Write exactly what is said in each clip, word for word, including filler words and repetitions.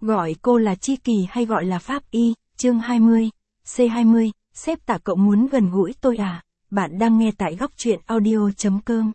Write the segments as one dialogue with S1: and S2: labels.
S1: Gọi cô là tri kỷ hay gọi là pháp y, chương hai mươi, C hai mươi, sếp Tạ cậu muốn gần gũi tôi à? Bạn đang nghe tại góc truyện audio.com.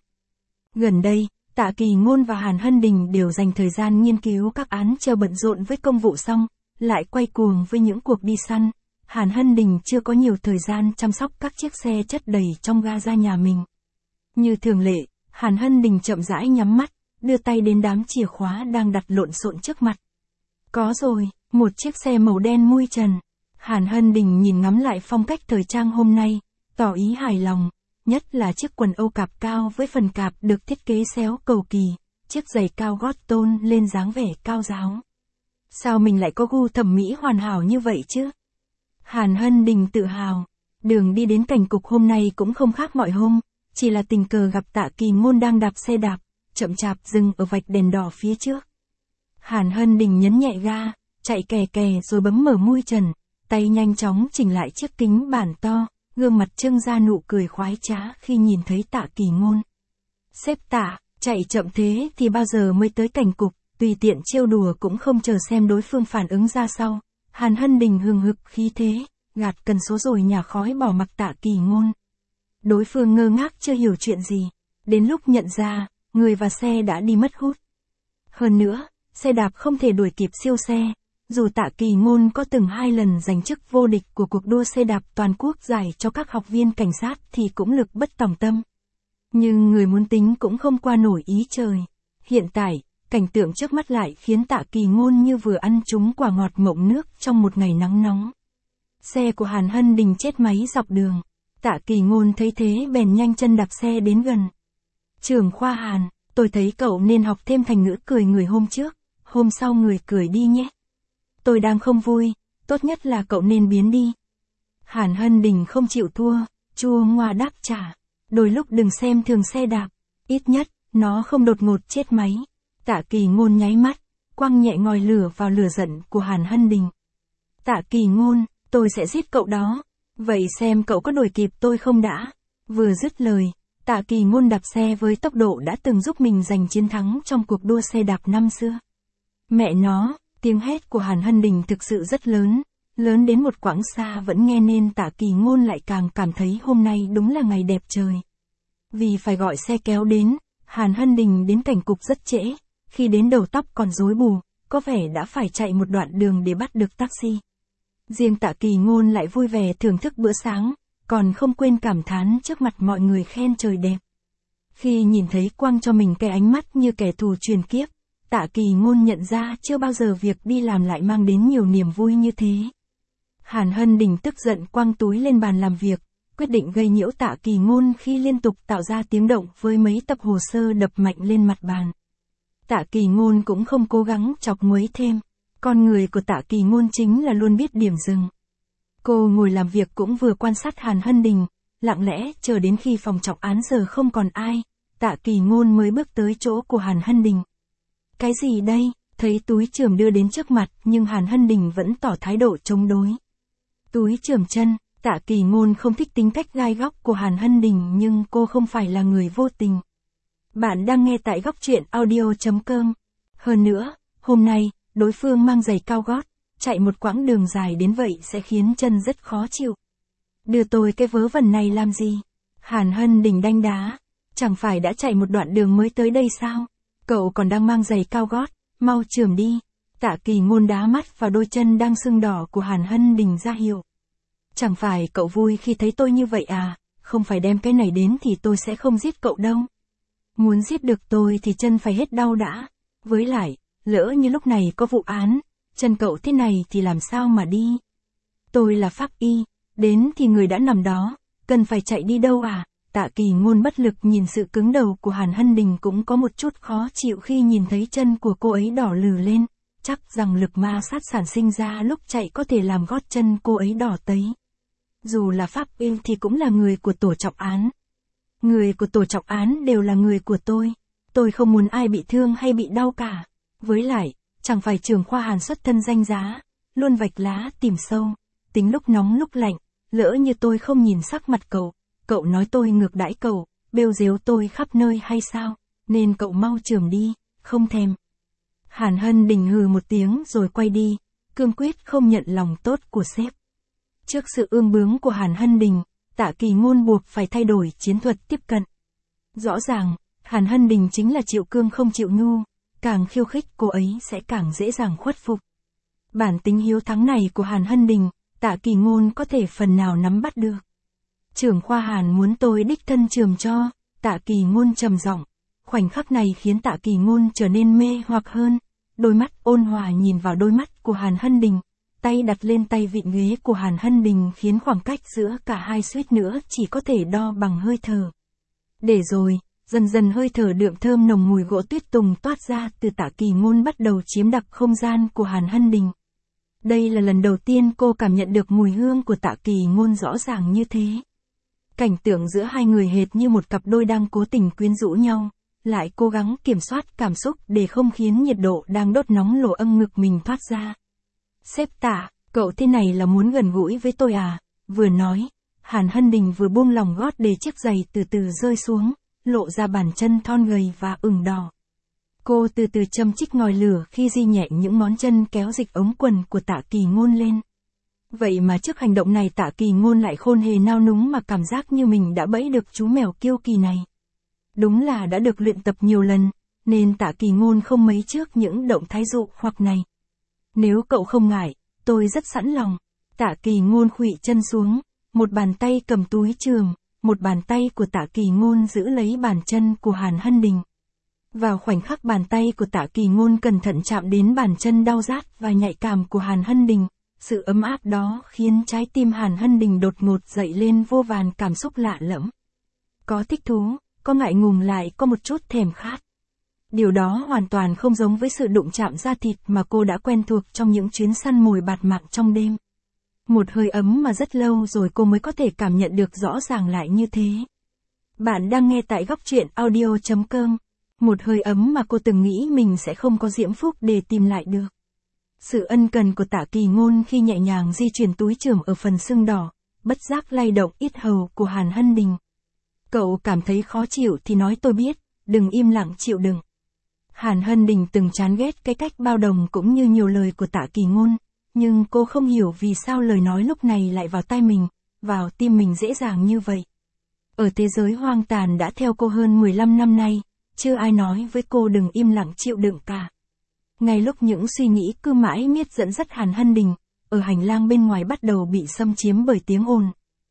S1: Gần đây, Tạ Kỳ Ngôn và Hàn Hân Đình đều dành thời gian nghiên cứu các án chờ bận rộn với công vụ xong, lại quay cuồng với những cuộc đi săn. Hàn Hân Đình chưa có nhiều thời gian chăm sóc các chiếc xe chất đầy trong ga ra nhà mình. Như thường lệ, Hàn Hân Đình chậm rãi nhắm mắt, đưa tay đến đám chìa khóa đang đặt lộn xộn trước mặt. Có rồi, một chiếc xe màu đen mui trần. Hàn Hân Đình nhìn ngắm lại phong cách thời trang hôm nay, tỏ ý hài lòng, nhất là chiếc quần âu cạp cao với phần cạp được thiết kế xéo cầu kỳ, chiếc giày cao gót tôn lên dáng vẻ cao giáo. Sao mình lại có gu thẩm mỹ hoàn hảo như vậy chứ? Hàn Hân Đình tự hào, đường đi đến cảnh cục hôm nay cũng không khác mọi hôm, chỉ là tình cờ gặp Tạ Kỳ Ngôn đang đạp xe đạp, chậm chạp dừng ở vạch đèn đỏ phía trước. Hàn Hân Đình nhấn nhẹ ga, chạy kè kè rồi bấm mở mui trần, tay nhanh chóng chỉnh lại chiếc kính bản to, gương mặt trưng ra nụ cười khoái trá khi nhìn thấy Tạ Kỳ Ngôn. Sếp Tạ, chạy chậm thế thì bao giờ mới tới cảnh cục, tùy tiện trêu đùa cũng không chờ xem đối phương phản ứng ra sao. Hàn Hân Đình hừng hực khí thế, gạt cần số rồi nhả khói bỏ mặc Tạ Kỳ Ngôn. Đối phương ngơ ngác chưa hiểu chuyện gì, đến lúc nhận ra, người và xe đã đi mất hút. Hơn nữa, xe đạp không thể đuổi kịp siêu xe, dù Tạ Kỳ Ngôn có từng hai lần giành chức vô địch của cuộc đua xe đạp toàn quốc giải cho các học viên cảnh sát thì cũng lực bất tòng tâm. Nhưng người muốn tính cũng không qua nổi ý trời. Hiện tại, cảnh tượng trước mắt lại khiến Tạ Kỳ Ngôn như vừa ăn trúng quả ngọt mộng nước trong một ngày nắng nóng. Xe của Hàn Hân Đình chết máy dọc đường. Tạ Kỳ Ngôn thấy thế bèn nhanh chân đạp xe đến gần. Trưởng khoa Hàn, tôi thấy cậu nên học thêm thành ngữ cười người hôm trước, hôm sau người cười đi nhé. Tôi đang không vui, tốt nhất là cậu nên biến đi. Hàn Hân Đình không chịu thua, chua ngoa đáp trả. Đôi lúc đừng xem thường xe đạp, ít nhất, nó không đột ngột chết máy. Tạ Kỳ Ngôn nháy mắt, quăng nhẹ ngòi lửa vào lửa giận của Hàn Hân Đình. Tạ Kỳ Ngôn, tôi sẽ giết cậu đó. Vậy xem cậu có đuổi kịp tôi không đã. Vừa dứt lời, Tạ Kỳ Ngôn đạp xe với tốc độ đã từng giúp mình giành chiến thắng trong cuộc đua xe đạp năm xưa. Mẹ nó, tiếng hét của Hàn Hân Đình thực sự rất lớn, lớn đến một quãng xa vẫn nghe nên Tạ Kỳ Ngôn lại càng cảm thấy hôm nay đúng là ngày đẹp trời. Vì phải gọi xe kéo đến, Hàn Hân Đình đến cảnh cục rất trễ, khi đến đầu tóc còn rối bù, có vẻ đã phải chạy một đoạn đường để bắt được taxi. Riêng Tạ Kỳ Ngôn lại vui vẻ thưởng thức bữa sáng, còn không quên cảm thán trước mặt mọi người khen trời đẹp. Khi nhìn thấy quăng cho mình cái ánh mắt như kẻ thù truyền kiếp, Tạ Kỳ Ngôn nhận ra chưa bao giờ việc đi làm lại mang đến nhiều niềm vui như thế. Hàn Hân Đình tức giận quăng túi lên bàn làm việc, quyết định gây nhiễu Tạ Kỳ Ngôn khi liên tục tạo ra tiếng động với mấy tập hồ sơ đập mạnh lên mặt bàn. Tạ Kỳ Ngôn cũng không cố gắng chọc nguấy thêm, con người của Tạ Kỳ Ngôn chính là luôn biết điểm dừng. Cô ngồi làm việc cũng vừa quan sát Hàn Hân Đình, lặng lẽ chờ đến khi phòng trọng án giờ không còn ai, Tạ Kỳ Ngôn mới bước tới chỗ của Hàn Hân Đình. Cái gì đây? Thấy túi chườm đưa đến trước mặt nhưng Hàn Hân Đình vẫn tỏ thái độ chống đối. Túi chườm chân, Tạ Kỳ Ngôn không thích tính cách gai góc của Hàn Hân Đình nhưng cô không phải là người vô tình. Bạn đang nghe tại góc truyện audio.com. Hơn nữa, hôm nay, đối phương mang giày cao gót, chạy một quãng đường dài đến vậy sẽ khiến chân rất khó chịu. Đưa tôi cái vớ vẩn này làm gì? Hàn Hân Đình đanh đá. Chẳng phải đã chạy một đoạn đường mới tới đây sao? Cậu còn đang mang giày cao gót, mau chườm đi. Tạ Kỳ Ngôn đá mắt vào đôi chân đang sưng đỏ của Hàn Hân Đình ra hiệu. Chẳng phải cậu vui khi thấy tôi như vậy à? Không phải đem cái này đến thì tôi sẽ không giết cậu đâu. Muốn giết được tôi thì chân phải hết đau đã. Với lại, lỡ như lúc này có vụ án, chân cậu thế này thì làm sao mà đi? Tôi là pháp y, đến thì người đã nằm đó, cần phải chạy đi đâu à? Tạ Kỳ Ngôn bất lực nhìn sự cứng đầu của Hàn Hân Đình cũng có một chút khó chịu khi nhìn thấy chân của cô ấy đỏ lừ lên, chắc rằng lực ma sát sản sinh ra lúc chạy có thể làm gót chân cô ấy đỏ tấy. Dù là pháp y thì cũng là người của tổ trọng án. Người của tổ trọng án đều là người của tôi. Tôi không muốn ai bị thương hay bị đau cả. Với lại, chẳng phải trưởng khoa Hàn xuất thân danh giá, luôn vạch lá tìm sâu, tính lúc nóng lúc lạnh, lỡ như tôi không nhìn sắc mặt cậu, cậu nói tôi ngược đãi cậu, bêu dếu tôi khắp nơi hay sao, nên cậu mau chườm đi, không thèm. Hàn Hân Đình hừ một tiếng rồi quay đi, cương quyết không nhận lòng tốt của sếp. Trước sự ương bướng của Hàn Hân Đình, Tạ Kỳ Ngôn buộc phải thay đổi chiến thuật tiếp cận. Rõ ràng, Hàn Hân Đình chính là chịu cương không chịu nhu, càng khiêu khích cô ấy sẽ càng dễ dàng khuất phục. Bản tính hiếu thắng này của Hàn Hân Đình, Tạ Kỳ Ngôn có thể phần nào nắm bắt được. Trưởng khoa Hàn muốn tôi đích thân chườm cho, Tạ Kỳ Ngôn trầm giọng. Khoảnh khắc này khiến Tạ Kỳ Ngôn trở nên mê hoặc hơn, đôi mắt ôn hòa nhìn vào đôi mắt của Hàn Hân Đình, tay đặt lên tay vịn ghế của Hàn Hân Đình khiến khoảng cách giữa cả hai suýt nữa chỉ có thể đo bằng hơi thở. Để rồi, dần dần hơi thở đượm thơm nồng mùi gỗ tuyết tùng toát ra từ Tạ Kỳ Ngôn bắt đầu chiếm đặc không gian của Hàn Hân Đình. Đây là lần đầu tiên cô cảm nhận được mùi hương của Tạ Kỳ Ngôn rõ ràng như thế. Cảnh tượng giữa hai người hệt như một cặp đôi đang cố tình quyến rũ nhau, lại cố gắng kiểm soát cảm xúc để không khiến nhiệt độ đang đốt nóng lỗ âng ngực mình thoát ra. Sếp Tạ, cậu thế này là muốn gần gũi với tôi à? Vừa nói, Hàn Hân Đình vừa buông lòng gót để chiếc giày từ từ rơi xuống, lộ ra bàn chân thon gầy và ửng đỏ. Cô từ từ châm chích ngòi lửa khi di nhẹ những ngón chân kéo dịch ống quần của Tạ Kỳ Ngôn lên. Vậy mà trước hành động này Tạ Kỳ Ngôn lại không hề nao núng mà cảm giác như mình đã bẫy được chú mèo kiêu kỳ này. Đúng là đã được luyện tập nhiều lần, nên Tạ Kỳ Ngôn không mấy trước những động thái dụ hoặc này. Nếu cậu không ngại, tôi rất sẵn lòng. Tạ Kỳ Ngôn khuỵu chân xuống, một bàn tay cầm túi chườm, một bàn tay của Tạ Kỳ Ngôn giữ lấy bàn chân của Hàn Hân Đình. Vào khoảnh khắc bàn tay của Tạ Kỳ Ngôn cẩn thận chạm đến bàn chân đau rát và nhạy cảm của Hàn Hân Đình, sự ấm áp đó khiến trái tim Hàn Hân Đình đột ngột dậy lên vô vàn cảm xúc lạ lẫm. Có thích thú, có ngại ngùng lại có một chút thèm khát. Điều đó hoàn toàn không giống với sự đụng chạm da thịt mà cô đã quen thuộc trong những chuyến săn mồi bạt mạng trong đêm. Một hơi ấm mà rất lâu rồi cô mới có thể cảm nhận được rõ ràng lại như thế. Bạn đang nghe tại góc truyện audio chấm com. Một hơi ấm mà cô từng nghĩ mình sẽ không có diễm phúc để tìm lại được. Sự ân cần của Tạ Kỳ Ngôn khi nhẹ nhàng di chuyển túi chườm ở phần xương đỏ, bất giác lay động yết hầu của Hàn Hân Đình. Cậu cảm thấy khó chịu thì nói tôi biết, đừng im lặng chịu đựng. Hàn Hân Đình từng chán ghét cái cách bao đồng cũng như nhiều lời của Tạ Kỳ Ngôn, nhưng cô không hiểu vì sao lời nói lúc này lại vào tai mình, vào tim mình dễ dàng như vậy. Ở thế giới hoang tàn đã theo cô hơn mười lăm năm nay, chưa ai nói với cô đừng im lặng chịu đựng cả. Ngay lúc những suy nghĩ cứ mãi miết dẫn dắt Hàn Hân Đình, ở hành lang bên ngoài bắt đầu bị xâm chiếm bởi tiếng ồn.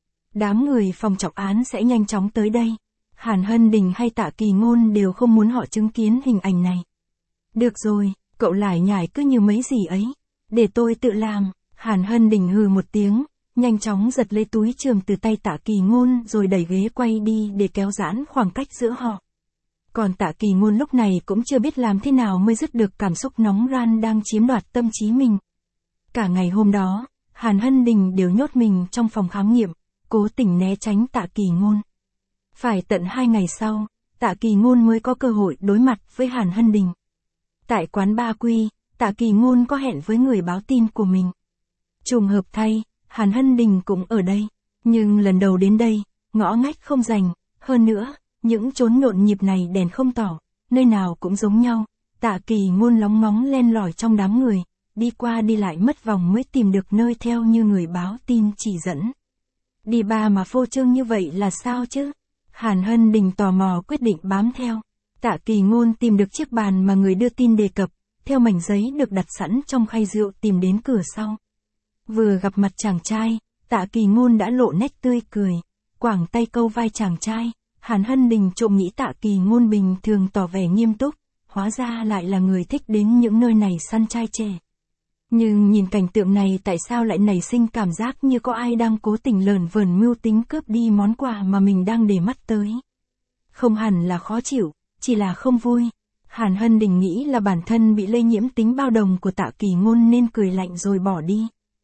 S1: Đám người phòng trọng án sẽ nhanh chóng tới đây. Hàn Hân Đình hay Tạ Kỳ Ngôn đều không muốn họ chứng kiến hình ảnh này. Được rồi, cậu lải nhải cứ như mấy gì ấy. Để tôi tự làm. Hàn Hân Đình hừ một tiếng, nhanh chóng giật lấy túi chườm từ tay Tạ Kỳ Ngôn rồi đẩy ghế quay đi để kéo giãn khoảng cách giữa họ. Còn Tạ Kỳ Ngôn lúc này cũng chưa biết làm thế nào mới dứt được cảm xúc nóng ran đang chiếm đoạt tâm trí mình. Cả ngày hôm đó, Hàn Hân Đình đều nhốt mình trong phòng khám nghiệm, cố tình né tránh Tạ Kỳ Ngôn. Phải tận hai ngày sau, Tạ Kỳ Ngôn mới có cơ hội đối mặt với Hàn Hân Đình. Tại quán Ba Quy, Tạ Kỳ Ngôn có hẹn với người báo tin của mình. Trùng hợp thay, Hàn Hân Đình cũng ở đây. Nhưng lần đầu đến đây, ngõ ngách không rành, hơn nữa, những chốn nhộn nhịp này đèn không tỏ, nơi nào cũng giống nhau. Tạ Kỳ Ngôn lóng ngóng len lỏi trong đám người, đi qua đi lại mất vòng mới tìm được nơi theo như người báo tin chỉ dẫn. Đi ba mà phô trương như vậy là sao chứ? Hàn Hân Đình tò mò quyết định bám theo. Tạ Kỳ Ngôn tìm được chiếc bàn mà người đưa tin đề cập, theo mảnh giấy được đặt sẵn trong khay rượu tìm đến cửa sau. Vừa gặp mặt chàng trai, Tạ Kỳ Ngôn đã lộ nét tươi cười, quàng tay câu vai chàng trai. Hàn Hân Đình trộm nghĩ Tạ Kỳ Ngôn bình thường tỏ vẻ nghiêm túc, hóa ra lại là người thích đến những nơi này săn trai trẻ. Nhưng nhìn cảnh tượng này tại sao lại nảy sinh cảm giác như có ai đang cố tình lờn vờn mưu tính cướp đi món quà mà mình đang để mắt tới. Không hẳn là khó chịu, chỉ là không vui. Hàn Hân Đình nghĩ là bản thân bị lây nhiễm tính bao đồng của Tạ Kỳ Ngôn nên cười lạnh rồi bỏ đi.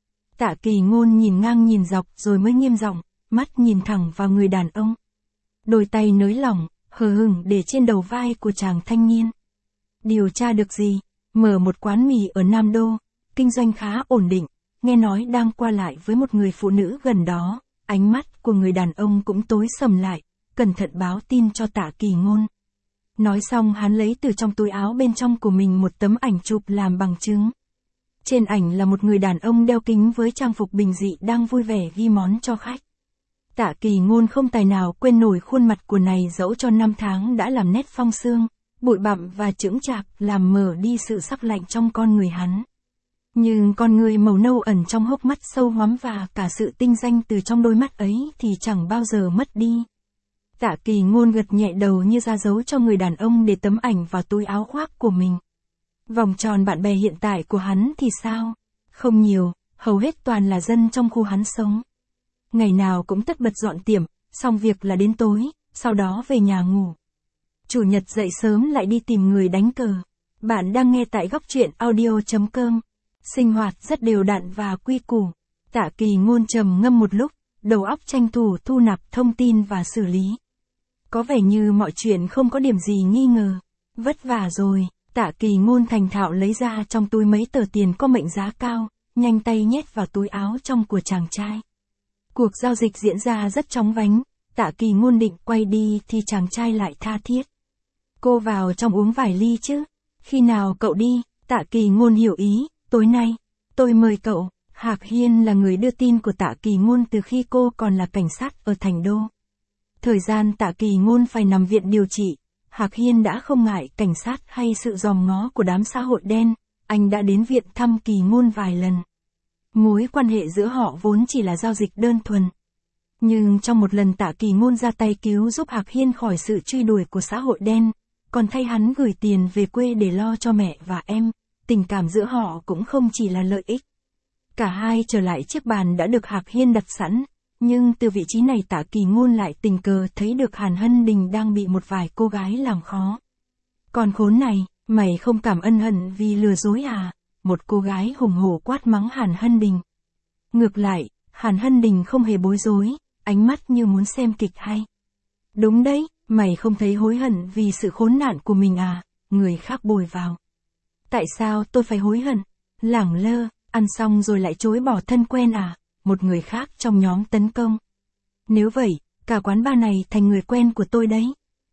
S1: Tạ Kỳ Ngôn nhìn ngang nhìn dọc rồi mới nghiêm giọng, mắt nhìn thẳng vào người đàn ông. Đôi tay nới lỏng, hờ hững để trên đầu vai của chàng thanh niên. Điều tra được gì? Mở một quán mì ở Nam Đô, kinh doanh khá ổn định, nghe nói đang qua lại với một người phụ nữ gần đó. Ánh mắt của người đàn ông cũng tối sầm lại, cẩn thận báo tin cho Tạ Kỳ Ngôn. Nói xong hắn lấy từ trong túi áo bên trong của mình một tấm ảnh chụp làm bằng chứng. Trên ảnh là một người đàn ông đeo kính với trang phục bình dị đang vui vẻ ghi món cho khách. Tạ Kỳ Ngôn không tài nào quên nổi khuôn mặt của này dẫu cho năm tháng đã làm nét phong sương, bụi bặm và chững chạc làm mờ đi sự sắc lạnh trong con người hắn. Nhưng con người màu nâu ẩn trong hốc mắt sâu hoắm và cả sự tinh danh từ trong đôi mắt ấy thì chẳng bao giờ mất đi. Tạ Kỳ Ngôn gật nhẹ đầu như ra dấu cho người đàn ông để tấm ảnh vào túi áo khoác của mình. Vòng tròn bạn bè hiện tại của hắn thì sao? Không nhiều, hầu hết toàn là dân trong khu hắn sống. Ngày nào cũng tất bật dọn tiệm, xong việc là đến tối, sau đó về nhà ngủ. Chủ nhật dậy sớm lại đi tìm người đánh cờ. Bạn đang nghe tại góc truyện audio chấm com. Sinh hoạt rất đều đặn và quy củ. Tạ Kỳ Ngôn trầm ngâm một lúc, đầu óc tranh thủ thu nạp thông tin và xử lý. Có vẻ như mọi chuyện không có điểm gì nghi ngờ. Vất vả rồi, Tạ Kỳ Ngôn thành thạo lấy ra trong túi mấy tờ tiền có mệnh giá cao, nhanh tay nhét vào túi áo trong của chàng trai. Cuộc giao dịch diễn ra rất chóng vánh, Tạ Kỳ Ngôn định quay đi thì chàng trai lại tha thiết. Cô vào trong uống vài ly chứ, khi nào cậu đi? Tạ Kỳ Ngôn hiểu ý, tối nay, tôi mời cậu. Hạc Hiên là người đưa tin của Tạ Kỳ Ngôn từ khi cô còn là cảnh sát ở Thành Đô. Thời gian Tạ Kỳ Ngôn phải nằm viện điều trị, Hạc Hiên đã không ngại cảnh sát hay sự dòm ngó của đám xã hội đen, anh đã đến viện thăm Kỳ Ngôn vài lần. Mối quan hệ giữa họ vốn chỉ là giao dịch đơn thuần. Nhưng trong một lần Tạ Kỳ Ngôn ra tay cứu giúp Hạc Hiên khỏi sự truy đuổi của xã hội đen, còn thay hắn gửi tiền về quê để lo cho mẹ và em, tình cảm giữa họ cũng không chỉ là lợi ích. Cả hai trở lại chiếc bàn đã được Hạc Hiên đặt sẵn, nhưng từ vị trí này Tạ Kỳ Ngôn lại tình cờ thấy được Hàn Hân Đình đang bị một vài cô gái làm khó. Còn khốn này, mày không cảm ân hận vì lừa dối à? Một cô gái hùng hổ quát mắng Hàn Hân Đình. Ngược lại, Hàn Hân Đình không hề bối rối, ánh mắt như muốn xem kịch hay. Đúng đấy, mày không thấy hối hận vì sự khốn nạn của mình à? Người khác bồi vào. Tại sao tôi phải hối hận? Lẳng lơ, ăn xong rồi lại chối bỏ thân quen à? Một người khác trong nhóm tấn công. Nếu vậy, cả quán bar này thành người quen của tôi đấy.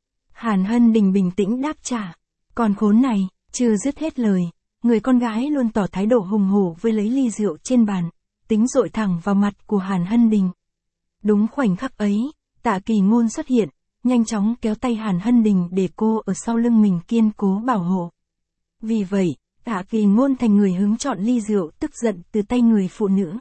S1: Hàn Hân Đình bình tĩnh đáp trả. Còn khốn này, chưa dứt hết lời, người con gái luôn tỏ thái độ hùng hổ với lấy ly rượu trên bàn, tính dội thẳng vào mặt của Hàn Hân Đình. Đúng khoảnh khắc ấy, Tạ Kỳ Ngôn xuất hiện, nhanh chóng kéo tay Hàn Hân Đình để cô ở sau lưng mình kiên cố bảo hộ. Vì vậy, Tạ Kỳ Ngôn thành người hứng chọn ly rượu tức giận từ tay người phụ nữ.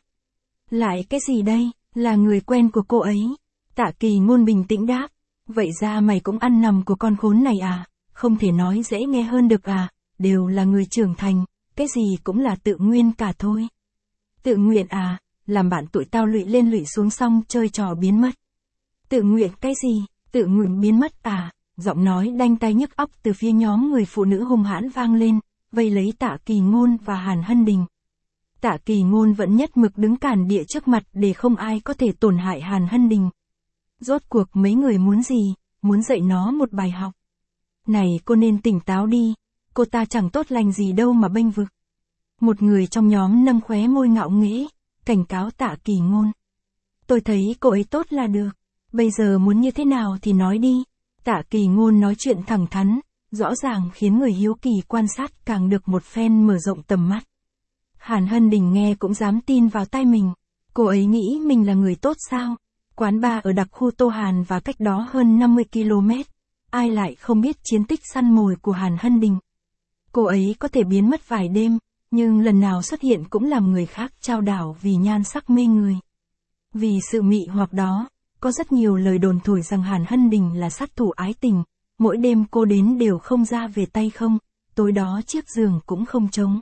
S1: Lại cái gì đây, là người quen của cô ấy. Tạ Kỳ Ngôn bình tĩnh đáp, vậy ra mày cũng ăn nằm của con khốn này à, không thể nói dễ nghe hơn được à, đều là người trưởng thành, cái gì cũng là tự nguyên cả thôi. Tự nguyện à, làm bạn tụi tao lụy lên lụy xuống xong chơi trò biến mất. Tự nguyện cái gì, tự nguyện biến mất à, giọng nói đanh tai nhức óc từ phía nhóm người phụ nữ hung hãn vang lên, vây lấy Tạ Kỳ Ngôn và Hàn Hân Đình. Tạ Kỳ Ngôn vẫn nhất mực đứng cản địa trước mặt để không ai có thể tổn hại Hàn Hân Đình. Rốt cuộc mấy người muốn gì, muốn dạy nó một bài học. Này cô nên tỉnh táo đi, cô ta chẳng tốt lành gì đâu mà bênh vực. Một người trong nhóm nâng khóe môi ngạo nghễ, cảnh cáo Tạ Kỳ Ngôn. Tôi thấy cô ấy tốt là được, bây giờ muốn như thế nào thì nói đi. Tạ Kỳ Ngôn nói chuyện thẳng thắn, rõ ràng khiến người hiếu kỳ quan sát càng được một phen mở rộng tầm mắt. Hàn Hân Đình nghe cũng dám tin vào tai mình. Cô ấy nghĩ mình là người tốt sao? Quán bar ở đặc khu Tô Hàn và cách đó hơn năm mươi ki lô mét. Ai lại không biết chiến tích săn mồi của Hàn Hân Đình. Cô ấy có thể biến mất vài đêm, nhưng lần nào xuất hiện cũng làm người khác chao đảo vì nhan sắc mê người. Vì sự mị hoặc đó, có rất nhiều lời đồn thổi rằng Hàn Hân Đình là sát thủ ái tình. Mỗi đêm cô đến đều không ra về tay không, tối đó chiếc giường cũng không trống.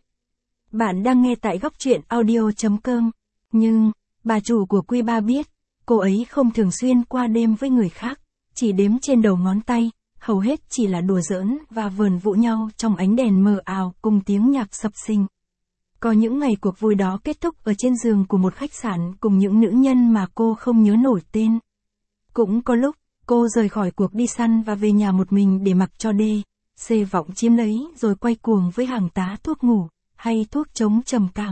S1: Bạn đang nghe tại góc truyện audio chấm com. Nhưng, bà chủ của Quy Ba biết, cô ấy không thường xuyên qua đêm với người khác, chỉ đếm trên đầu ngón tay, hầu hết chỉ là đùa giỡn và vờn vũ nhau trong ánh đèn mờ ảo cùng tiếng nhạc sập sình. Có những ngày cuộc vui đó kết thúc ở trên giường của một khách sạn cùng những nữ nhân mà cô không nhớ nổi tên. Cũng có lúc, cô rời khỏi cuộc đi săn và về nhà một mình để mặc cho đê, xê vọng chiếm lấy rồi quay cuồng với hàng tá thuốc ngủ, hay thuốc chống trầm cảm.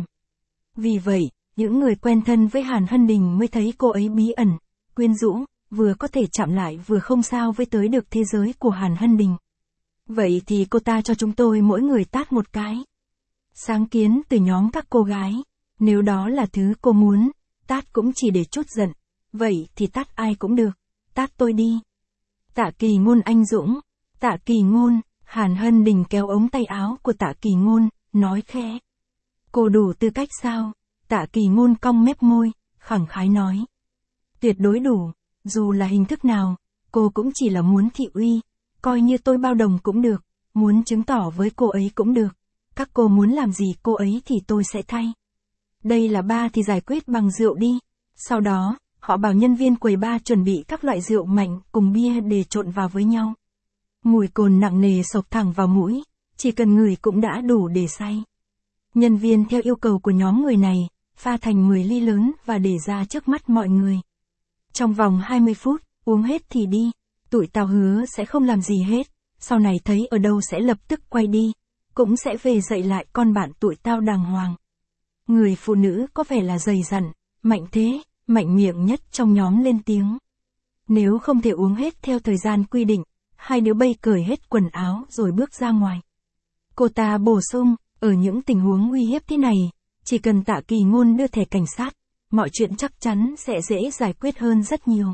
S1: Vì vậy, những người quen thân với Hàn Hân Đình mới thấy cô ấy bí ẩn, quyến rũ, vừa có thể chạm lại vừa không sao với tới được thế giới của Hàn Hân Đình. Vậy thì cô ta cho chúng tôi mỗi người tát một cái. Sáng kiến từ nhóm các cô gái. Nếu đó là thứ cô muốn, tát cũng chỉ để chút giận. Vậy thì tát ai cũng được. Tát tôi đi. Tạ Kỳ Ngôn anh dũng. Tạ Kỳ Ngôn, Hàn Hân Đình kéo ống tay áo của Tạ Kỳ Ngôn, nói khẽ. Cô đủ tư cách sao? Tạ Kỳ Ngôn cong mép môi, khẳng khái nói. Tuyệt đối đủ, dù là hình thức nào, cô cũng chỉ là muốn thị uy, coi như tôi bao đồng cũng được, muốn chứng tỏ với cô ấy cũng được. Các cô muốn làm gì cô ấy thì tôi sẽ thay. Đây là bar thì giải quyết bằng rượu đi. Sau đó, họ bảo nhân viên quầy bar chuẩn bị các loại rượu mạnh cùng bia để trộn vào với nhau. Mùi cồn nặng nề xộc thẳng vào mũi, chỉ cần ngửi cũng đã đủ để say. Nhân viên theo yêu cầu của nhóm người này, pha thành mười ly lớn và để ra trước mắt mọi người. Trong vòng hai mươi phút, uống hết thì đi. Tụi tao hứa sẽ không làm gì hết, sau này thấy ở đâu sẽ lập tức quay đi, cũng sẽ về dạy lại con bạn tụi tao đàng hoàng. Người phụ nữ có vẻ là dày dặn, mạnh thế, mạnh miệng nhất trong nhóm lên tiếng. Nếu không thể uống hết theo thời gian quy định, hai đứa bay cởi hết quần áo rồi bước ra ngoài. Cô ta bổ sung, ở những tình huống uy hiếp thế này, chỉ cần Tạ Kỳ Ngôn đưa thẻ cảnh sát, mọi chuyện chắc chắn sẽ dễ giải quyết hơn rất nhiều.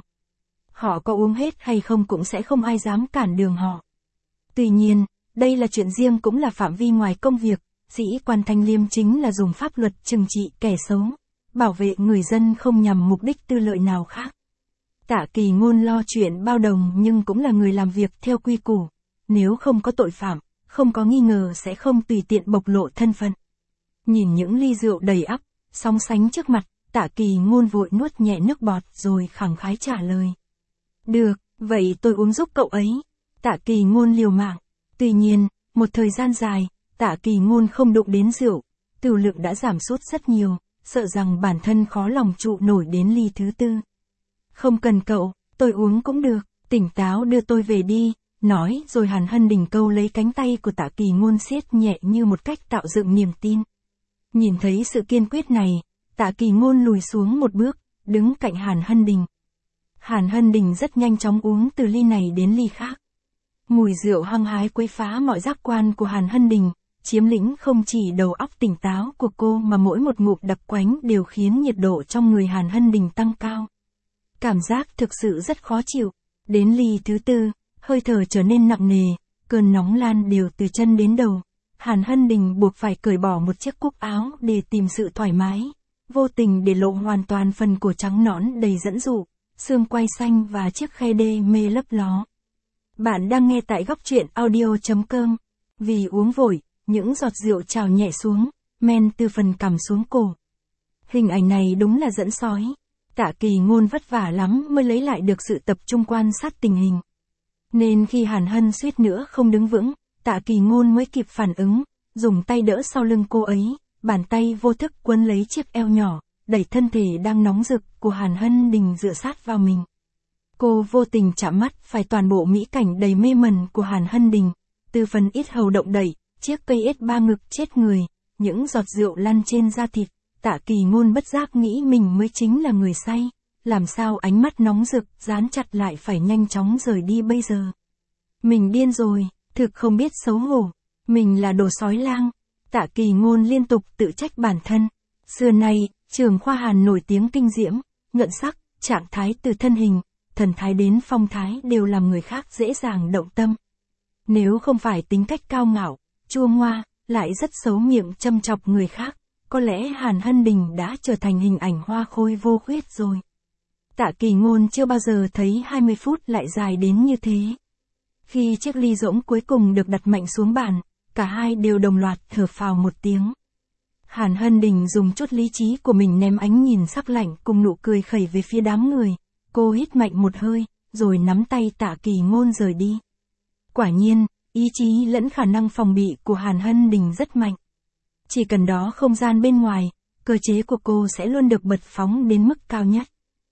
S1: Họ có uống hết hay không cũng sẽ không ai dám cản đường họ. Tuy nhiên, đây là chuyện riêng cũng là phạm vi ngoài công việc, sĩ quan thanh liêm chính là dùng pháp luật trừng trị kẻ xấu, bảo vệ người dân không nhằm mục đích tư lợi nào khác. Tạ Kỳ Ngôn lo chuyện bao đồng nhưng cũng là người làm việc theo quy củ, nếu không có tội phạm, không có nghi ngờ sẽ không tùy tiện bộc lộ thân phận. Nhìn những ly rượu đầy ắp, song sánh trước mặt, Tạ Kỳ Ngôn vội nuốt nhẹ nước bọt rồi khẳng khái trả lời. Được, vậy tôi uống giúp cậu ấy. Tạ Kỳ Ngôn liều mạng. Tuy nhiên, một thời gian dài, Tạ Kỳ Ngôn không đụng đến rượu, tửu lượng đã giảm sút rất nhiều, sợ rằng bản thân khó lòng trụ nổi đến ly thứ tư. Không cần cậu, tôi uống cũng được, tỉnh táo đưa tôi về đi, nói rồi Hàn Hân Đình câu lấy cánh tay của Tạ Kỳ Ngôn siết nhẹ như một cách tạo dựng niềm tin. Nhìn thấy sự kiên quyết này, Tạ Kỳ Ngôn lùi xuống một bước, đứng cạnh Hàn Hân Đình. Hàn Hân Đình rất nhanh chóng uống từ ly này đến ly khác. Mùi rượu hăng hái quấy phá mọi giác quan của Hàn Hân Đình, chiếm lĩnh không chỉ đầu óc tỉnh táo của cô mà mỗi một ngụm đập quánh đều khiến nhiệt độ trong người Hàn Hân Đình tăng cao. Cảm giác thực sự rất khó chịu. Đến ly thứ tư, hơi thở trở nên nặng nề, cơn nóng lan đều từ chân đến đầu. Hàn Hân Đình buộc phải cởi bỏ một chiếc cúc áo để tìm sự thoải mái, vô tình để lộ hoàn toàn phần cổ trắng nõn đầy dẫn dụ, xương quai xanh và chiếc khe đê mê lấp ló. Bạn đang nghe tại góc truyện audio chấm com. Vì uống vội, những giọt rượu trào nhẹ xuống, men từ phần cằm xuống cổ. Hình ảnh này đúng là dẫn sói. Tạ Kỳ Ngôn vất vả lắm mới lấy lại được sự tập trung quan sát tình hình. Nên khi Hàn Hân suýt nữa không đứng vững, Tạ Kỳ Ngôn mới kịp phản ứng, dùng tay đỡ sau lưng cô ấy, bàn tay vô thức quấn lấy chiếc eo nhỏ, đẩy thân thể đang nóng rực của Hàn Hân Đình dựa sát vào mình. Cô vô tình chạm mắt phải toàn bộ mỹ cảnh đầy mê mẩn của Hàn Hân Đình, từ phần yết hầu động đẩy, chiếc cây ếch ba ngực chết người, những giọt rượu lăn trên da thịt. Tạ Kỳ Ngôn bất giác nghĩ mình mới chính là người say, làm sao ánh mắt nóng rực, dán chặt lại phải nhanh chóng rời đi bây giờ. Mình điên rồi, thực không biết xấu hổ, mình là đồ sói lang. Tạ Kỳ Ngôn liên tục tự trách bản thân. Xưa nay, trường khoa Hàn nổi tiếng kinh diễm, nhuận sắc, trạng thái từ thân hình, thần thái đến phong thái đều làm người khác dễ dàng động tâm. Nếu không phải tính cách cao ngạo, chua ngoa, lại rất xấu miệng châm chọc người khác, có lẽ Hàn Hân Đình đã trở thành hình ảnh hoa khôi vô khuyết rồi. Tạ Kỳ Ngôn chưa bao giờ thấy hai mươi phút lại dài đến như thế. Khi chiếc ly rỗng cuối cùng được đặt mạnh xuống bàn, cả hai đều đồng loạt thở phào một tiếng. Hàn Hân Đình dùng chút lý trí của mình ném ánh nhìn sắc lạnh cùng nụ cười khẩy về phía đám người. Cô hít mạnh một hơi, rồi nắm tay Tạ Kỳ Ngôn rời đi. Quả nhiên, ý chí lẫn khả năng phòng bị của Hàn Hân Đình rất mạnh. Chỉ cần đó không gian bên ngoài, cơ chế của cô sẽ luôn được bật phóng đến mức cao nhất.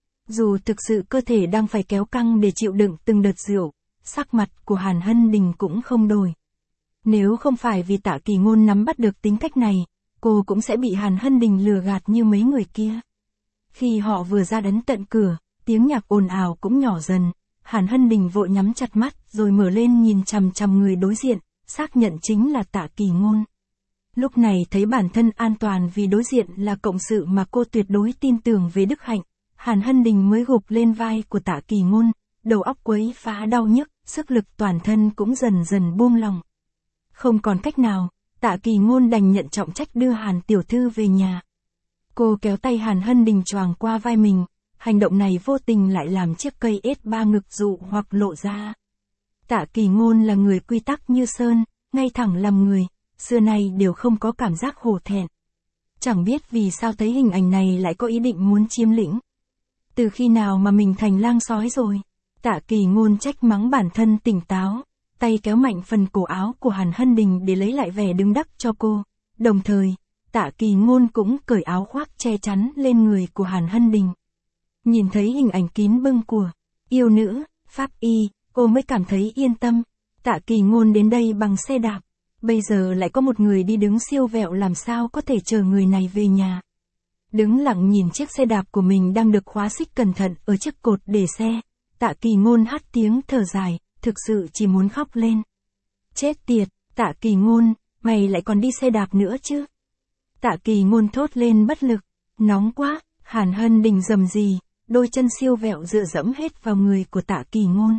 S1: Dù thực sự cơ thể đang phải kéo căng để chịu đựng từng đợt rượu, sắc mặt của Hàn Hân Đình cũng không đổi. Nếu không phải vì Tạ Kỳ Ngôn nắm bắt được tính cách này, cô cũng sẽ bị Hàn Hân Đình lừa gạt như mấy người kia. Khi họ vừa ra đến tận cửa, tiếng nhạc ồn ào cũng nhỏ dần, Hàn Hân Đình vội nhắm chặt mắt rồi mở lên nhìn chằm chằm người đối diện, xác nhận chính là Tạ Kỳ Ngôn. Lúc này thấy bản thân an toàn vì đối diện là cộng sự mà cô tuyệt đối tin tưởng về đức hạnh, Hàn Hân Đình mới gục lên vai của Tạ Kỳ Ngôn, đầu óc quấy phá đau nhức, sức lực toàn thân cũng dần dần buông lỏng. Không còn cách nào, Tạ Kỳ Ngôn đành nhận trọng trách đưa Hàn tiểu thư về nhà. Cô kéo tay Hàn Hân Đình choàng qua vai mình, hành động này vô tình lại làm chiếc cây ét ba ngực dụ hoặc lộ ra. Tạ Kỳ Ngôn là người quy tắc như sơn, ngay thẳng làm người, xưa nay đều không có cảm giác hổ thẹn. Chẳng biết vì sao thấy hình ảnh này lại có ý định muốn chiếm lĩnh. Từ khi nào mà mình thành lang sói rồi? Tạ Kỳ Ngôn trách mắng bản thân tỉnh táo, tay kéo mạnh phần cổ áo của Hàn Hân Đình để lấy lại vẻ đứng đắn cho cô. Đồng thời, Tạ Kỳ Ngôn cũng cởi áo khoác che chắn lên người của Hàn Hân Đình. Nhìn thấy hình ảnh kín bưng của yêu nữ, pháp y, cô mới cảm thấy yên tâm. Tạ Kỳ Ngôn đến đây bằng xe đạp, bây giờ lại có một người đi đứng siêu vẹo, làm sao có thể chờ người này về nhà. Đứng lặng nhìn chiếc xe đạp của mình đang được khóa xích cẩn thận ở chiếc cột để xe, Tạ Kỳ Ngôn hắt tiếng thở dài, thực sự chỉ muốn khóc lên. Chết tiệt, Tạ Kỳ Ngôn, mày lại còn đi xe đạp nữa chứ? Tạ Kỳ Ngôn thốt lên bất lực, nóng quá. Hàn Hân Đình rầm rì, đôi chân siêu vẹo dựa dẫm hết vào người của Tạ Kỳ Ngôn.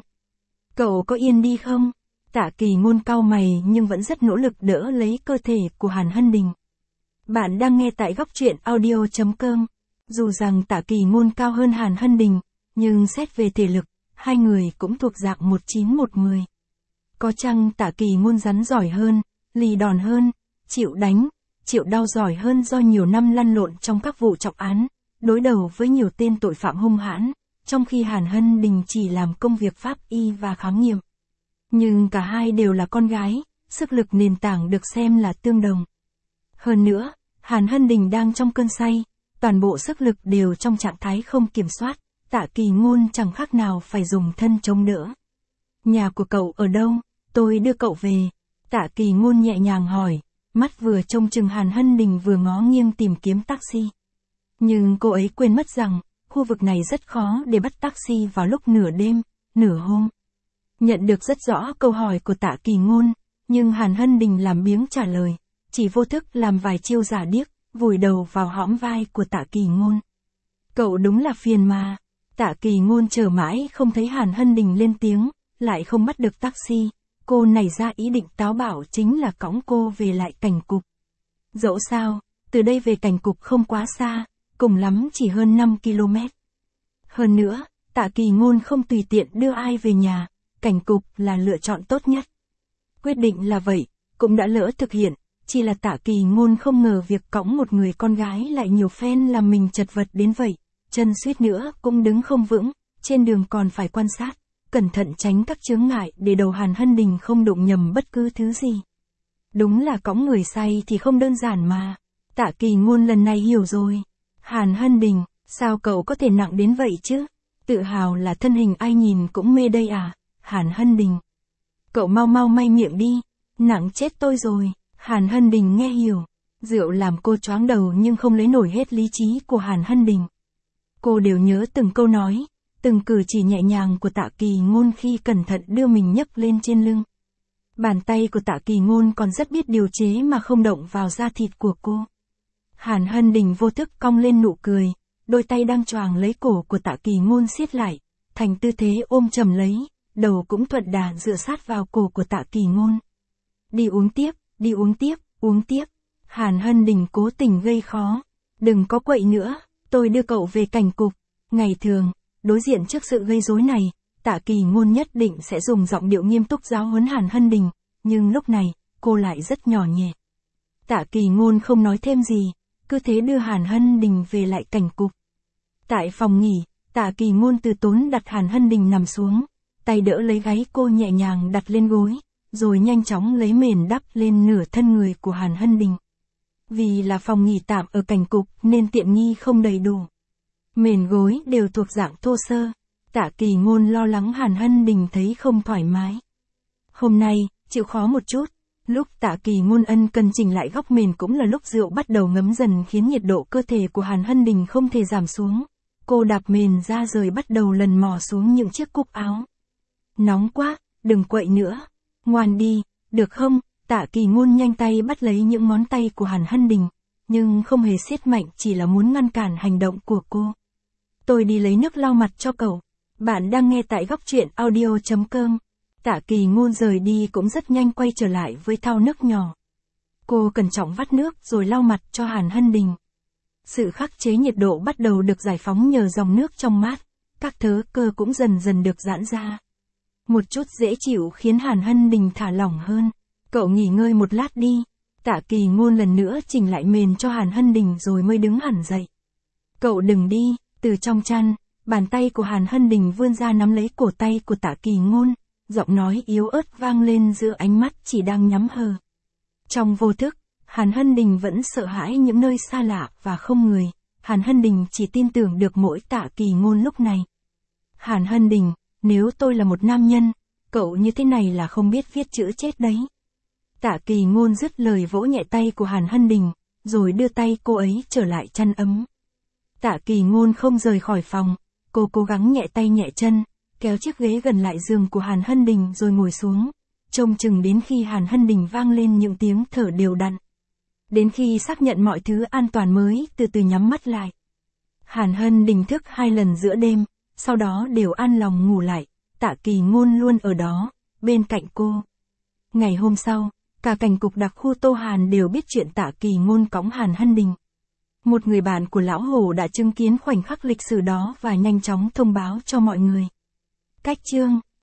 S1: Cậu có yên đi không? Tạ Kỳ Ngôn cau mày nhưng vẫn rất nỗ lực đỡ lấy cơ thể của Hàn Hân Đình. Bạn đang nghe tại góc truyện audio chấm com. Dù rằng Tạ Kỳ Ngôn cao hơn Hàn Hân Đình, nhưng xét về thể lực, hai người cũng thuộc dạng một chín một mười. Có chăng Tạ Kỳ Ngôn rắn giỏi hơn, lì đòn hơn, chịu đánh, chịu đau giỏi hơn do nhiều năm lăn lộn trong các vụ trọng án, đối đầu với nhiều tên tội phạm hung hãn, trong khi Hàn Hân Đình chỉ làm công việc pháp y và khám nghiệm. Nhưng cả hai đều là con gái, sức lực nền tảng được xem là tương đồng. Hơn nữa, Hàn Hân Đình đang trong cơn say, toàn bộ sức lực đều trong trạng thái không kiểm soát, Tạ Kỳ Ngôn chẳng khác nào phải dùng thân chống đỡ. Nhà của cậu ở đâu? Tôi đưa cậu về. Tạ Kỳ Ngôn nhẹ nhàng hỏi, mắt vừa trông chừng Hàn Hân Đình vừa ngó nghiêng tìm kiếm taxi. Nhưng cô ấy quên mất rằng, khu vực này rất khó để bắt taxi vào lúc nửa đêm, nửa hôm. Nhận được rất rõ câu hỏi của Tạ Kỳ Ngôn, nhưng Hàn Hân Đình làm biếng trả lời, chỉ vô thức làm vài chiêu giả điếc, vùi đầu vào hõm vai của Tạ Kỳ Ngôn. Cậu đúng là phiền mà. Tạ Kỳ Ngôn chờ mãi không thấy Hàn Hân Đình lên tiếng, lại không bắt được taxi, cô nảy ra ý định táo bạo chính là cõng cô về lại Cảnh Cục. Dẫu sao, từ đây về Cảnh Cục không quá xa, cùng lắm chỉ hơn năm ki lô mét. Hơn nữa, Tạ Kỳ Ngôn không tùy tiện đưa ai về nhà, Cảnh Cục là lựa chọn tốt nhất. Quyết định là vậy, cũng đã lỡ thực hiện, chỉ là Tạ Kỳ Ngôn không ngờ việc cõng một người con gái lại nhiều phen làm mình chật vật đến vậy, chân suýt nữa cũng đứng không vững, trên đường còn phải quan sát, cẩn thận tránh các chướng ngại để đầu Hàn Hân Đình không đụng nhầm bất cứ thứ gì. Đúng là cõng người say thì không đơn giản mà. Tạ Kỳ Ngôn lần này hiểu rồi. Hàn Hân Đình, sao cậu có thể nặng đến vậy chứ? Tự hào là thân hình ai nhìn cũng mê đây à? Hàn Hân Đình, cậu mau mau may miệng đi, nặng chết tôi rồi. Hàn Hân Đình nghe hiểu, rượu làm cô choáng đầu nhưng không lấy nổi hết lý trí của Hàn Hân Đình. Cô đều nhớ từng câu nói, từng cử chỉ nhẹ nhàng của Tạ Kỳ Ngôn khi cẩn thận đưa mình nhấc lên trên lưng. Bàn tay của Tạ Kỳ Ngôn còn rất biết điều chế mà không động vào da thịt của cô. Hàn Hân Đình vô thức cong lên nụ cười, đôi tay đang choàng lấy cổ của Tạ Kỳ Ngôn siết lại, thành tư thế ôm chầm lấy, đầu cũng thuận đà dựa sát vào cổ của Tạ Kỳ Ngôn. Đi uống tiếp, đi uống tiếp, uống tiếp. Hàn Hân Đình cố tình gây khó. Đừng có quậy nữa, tôi đưa cậu về Cảnh Cục. Ngày thường, đối diện trước sự gây rối này, Tạ Kỳ Ngôn nhất định sẽ dùng giọng điệu nghiêm túc giáo huấn Hàn Hân Đình, nhưng lúc này, cô lại rất nhỏ nhẹ. Tạ Kỳ Ngôn không nói thêm gì, cứ thế đưa Hàn Hân Đình về lại Cảnh Cục. Tại phòng nghỉ, Tạ Kỳ Ngôn từ tốn đặt Hàn Hân Đình nằm xuống, tay đỡ lấy gáy cô nhẹ nhàng đặt lên gối, rồi nhanh chóng lấy mền đắp lên nửa thân người của Hàn Hân Đình. Vì là phòng nghỉ tạm ở Cảnh Cục nên tiện nghi không đầy đủ. Mền gối đều thuộc dạng thô sơ, Tạ Kỳ Ngôn lo lắng Hàn Hân Đình thấy không thoải mái. Hôm nay, chịu khó một chút. Lúc Tạ Kỳ Ngôn ân cần chỉnh lại góc mền cũng là lúc rượu bắt đầu ngấm dần khiến nhiệt độ cơ thể của Hàn Hân Đình không thể giảm xuống. Cô đạp mền ra rồi bắt đầu lần mò xuống những chiếc cúc áo. Nóng quá, đừng quậy nữa. Ngoan đi, được không? Tạ Kỳ Ngôn nhanh tay bắt lấy những ngón tay của Hàn Hân Đình, nhưng không hề siết mạnh, chỉ là muốn ngăn cản hành động của cô. Tôi đi lấy nước lau mặt cho cậu. Bạn đang nghe tại góc truyện audio chấm com. Tạ Kỳ Ngôn rời đi cũng rất nhanh quay trở lại với thau nước nhỏ. Cô cẩn trọng vắt nước rồi lau mặt cho Hàn Hân Đình. Sự khắc chế nhiệt độ bắt đầu được giải phóng nhờ dòng nước trong mát, các thớ cơ cũng dần dần được giãn ra. Một chút dễ chịu khiến Hàn Hân Đình thả lỏng hơn. Cậu nghỉ ngơi một lát đi. Tạ Kỳ Ngôn lần nữa chỉnh lại mền cho Hàn Hân Đình rồi mới đứng hẳn dậy. Cậu đừng đi. Từ trong chăn, bàn tay của Hàn Hân Đình vươn ra nắm lấy cổ tay của Tạ Kỳ Ngôn, giọng nói yếu ớt vang lên giữa ánh mắt chỉ đang nhắm hờ. Trong vô thức, Hàn Hân Đình vẫn sợ hãi những nơi xa lạ và không người. Hàn Hân Đình chỉ tin tưởng được mỗi Tạ Kỳ Ngôn lúc này. Hàn Hân Đình, nếu tôi là một nam nhân, cậu như thế này là không biết viết chữ chết đấy. Tạ Kỳ Ngôn dứt lời vỗ nhẹ tay của Hàn Hân Đình, rồi đưa tay cô ấy trở lại chăn ấm. Tạ Kỳ Ngôn không rời khỏi phòng, cô cố gắng nhẹ tay nhẹ chân, kéo chiếc ghế gần lại giường của Hàn Hân Đình rồi ngồi xuống, trông chừng đến khi Hàn Hân Đình vang lên những tiếng thở đều đặn. Đến khi xác nhận mọi thứ an toàn mới từ từ nhắm mắt lại. Hàn Hân Đình thức hai lần giữa đêm, sau đó đều an lòng ngủ lại, Tạ Kỳ Ngôn luôn ở đó, bên cạnh cô. Ngày hôm sau, cả cảnh cục đặc khu Tô Hàn đều biết chuyện Tạ Kỳ Ngôn cõng Hàn Hân Đình. Một người bạn của Lão Hổ đã chứng kiến khoảnh khắc lịch sử đó và nhanh chóng thông báo cho mọi người. Cách chương